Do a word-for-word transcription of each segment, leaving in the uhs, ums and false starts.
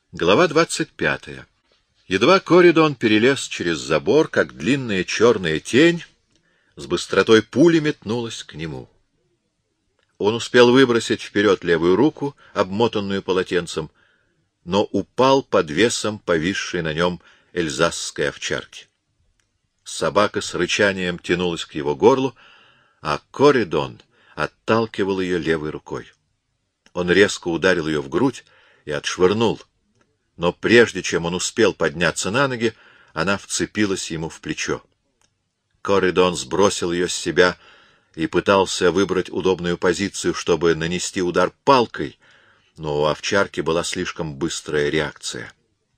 Глава двадцать пятая. Едва Коридон перелез через забор, как длинная черная тень с быстротой пули метнулась к нему. Он успел выбросить вперед левую руку, обмотанную полотенцем, но упал под весом повисшей на нем эльзасской овчарки. Собака с рычанием тянулась к его горлу, а Коридон отталкивал ее левой рукой. Он резко ударил ее в грудь и отшвырнул, но прежде чем он успел подняться на ноги, она вцепилась ему в плечо. Коридон сбросил ее с себя и пытался выбрать удобную позицию, чтобы нанести удар палкой, но у овчарки была слишком быстрая реакция.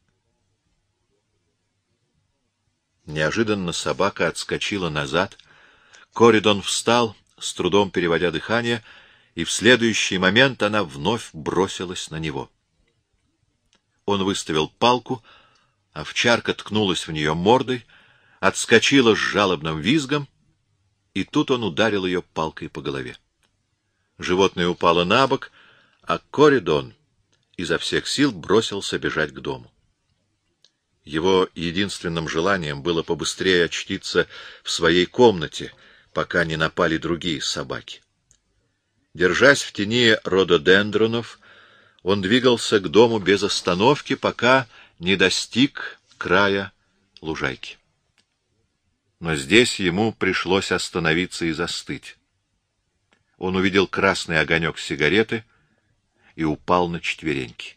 Неожиданно собака отскочила назад. Коридон встал, с трудом переводя дыхание, и в следующий момент она вновь бросилась на него. Он выставил палку, овчарка ткнулась в нее мордой, отскочила с жалобным визгом, и тут он ударил ее палкой по голове. Животное упало на бок, а Коридон изо всех сил бросился бежать к дому. Его единственным желанием было побыстрее очутиться в своей комнате, пока не напали другие собаки. Держась в тени рододендронов, он двигался к дому без остановки, пока не достиг края лужайки. Но здесь ему пришлось остановиться и застыть. Он увидел красный огонек сигареты и упал на четвереньки.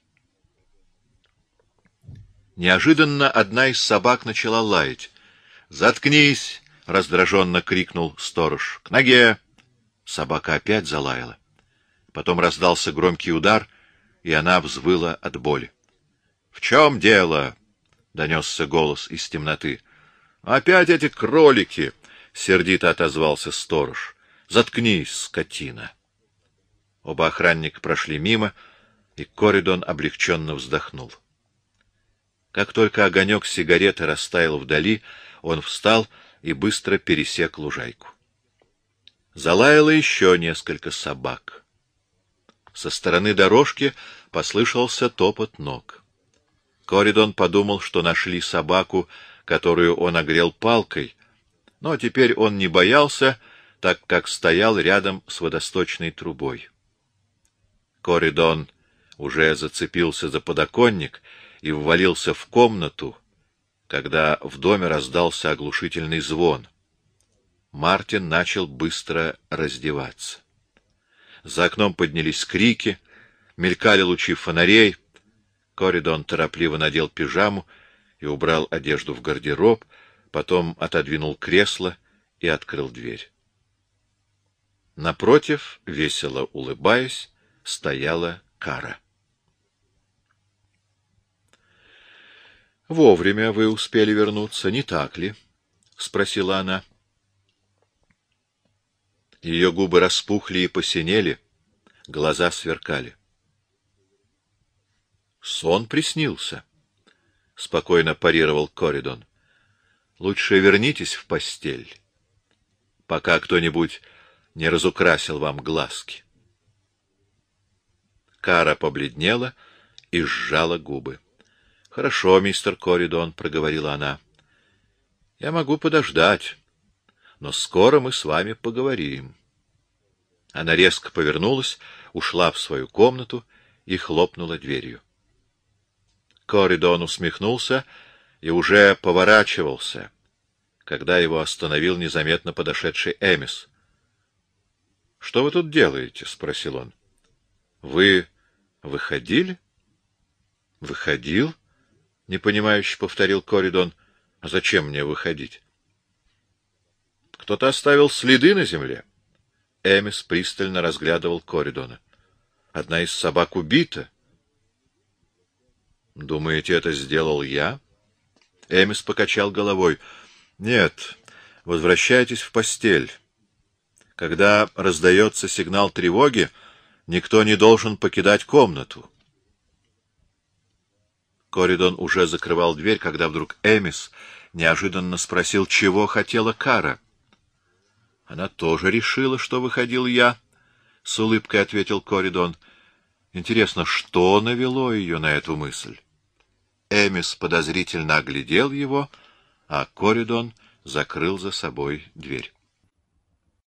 Неожиданно одна из собак начала лаять. «Заткнись!» — раздраженно крикнул сторож. «К ноге!» Собака опять залаяла. Потом раздался громкий удар, и она взвыла от боли. — В чем дело? — донесся голос из темноты. — Опять эти кролики! — сердито отозвался сторож. — Заткнись, скотина! Оба охранника прошли мимо, и Коридон облегченно вздохнул. Как только огонек сигареты растаял вдали, он встал и быстро пересек лужайку. Залаяло еще несколько собак. Со стороны дорожки послышался топот ног. Коридон подумал, что нашли собаку, которую он огрел палкой, но теперь он не боялся, так как стоял рядом с водосточной трубой. Коридон уже зацепился за подоконник и ввалился в комнату, когда в доме раздался оглушительный звон. Мартин начал быстро раздеваться. За окном поднялись крики, мелькали лучи фонарей. Коридон торопливо надел пижаму и убрал одежду в гардероб, потом отодвинул кресло и открыл дверь. Напротив, весело улыбаясь, стояла Кара. — Вовремя вы успели вернуться, не так ли? — спросила она. Ее губы распухли и посинели, глаза сверкали. — Сон приснился, — спокойно парировал Коридон. — Лучше вернитесь в постель, пока кто-нибудь не разукрасил вам глазки. Кара побледнела и сжала губы. — Хорошо, мистер Коридон, — проговорила она. — Я могу подождать, но скоро мы с вами поговорим. Она резко повернулась, ушла в свою комнату и хлопнула дверью. Коридон усмехнулся и уже поворачивался, когда его остановил незаметно подошедший Эмис. — Что вы тут делаете? — спросил он. — Вы выходили? — Выходил? — непонимающе повторил Коридон. — А зачем мне выходить? — Кто-то оставил следы на земле. Эмис пристально разглядывал Коридона. — Одна из собак убита. — Думаете, это сделал я? Эмис покачал головой. — Нет, возвращайтесь в постель. Когда раздается сигнал тревоги, никто не должен покидать комнату. Коридон уже закрывал дверь, когда вдруг Эмис неожиданно спросил, чего хотела Кара. — Она тоже решила, что выходил я, — с улыбкой ответил Коридон. — Интересно, что навело ее на эту мысль? Эмис подозрительно оглядел его, а Коридон закрыл за собой дверь.